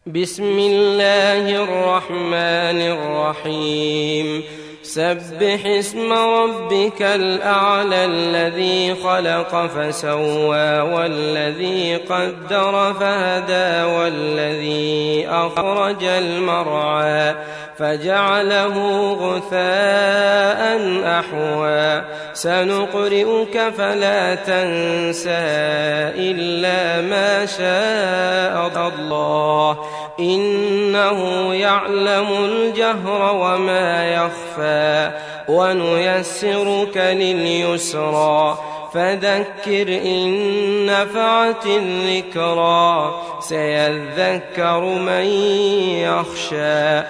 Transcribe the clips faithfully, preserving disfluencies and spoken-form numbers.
بسم الله الرحمن الرحيم سبح اسم ربك الأعلى الذي خلق فسوى والذي قدر فهدى والذي أخرج المرعى فجعله غثاء أحوى سنقرئك فلا تنسى إلا ما شاء الله إنه يعلم الجهر وما يخفى ونيسرك لليسرى فذكر إن نفعت الذكرى سيذكر من يخشى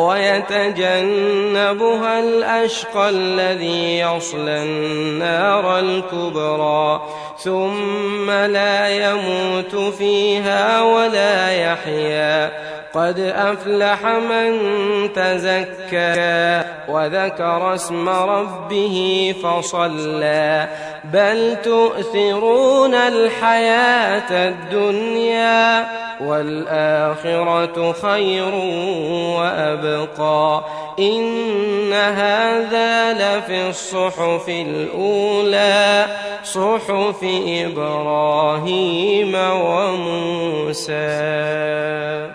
ويتجنبها الأشقى الذي يصلى النار الكبرى ثم لا يموت فيها ولا يحيا قد أفلح من تزكى وذكر اسم ربه فصلى بل تؤثرون الحياة الدنيا والآخرة خير وأبقى إن هذا لفي الصحف الأولى صحف إبراهيم وموسى.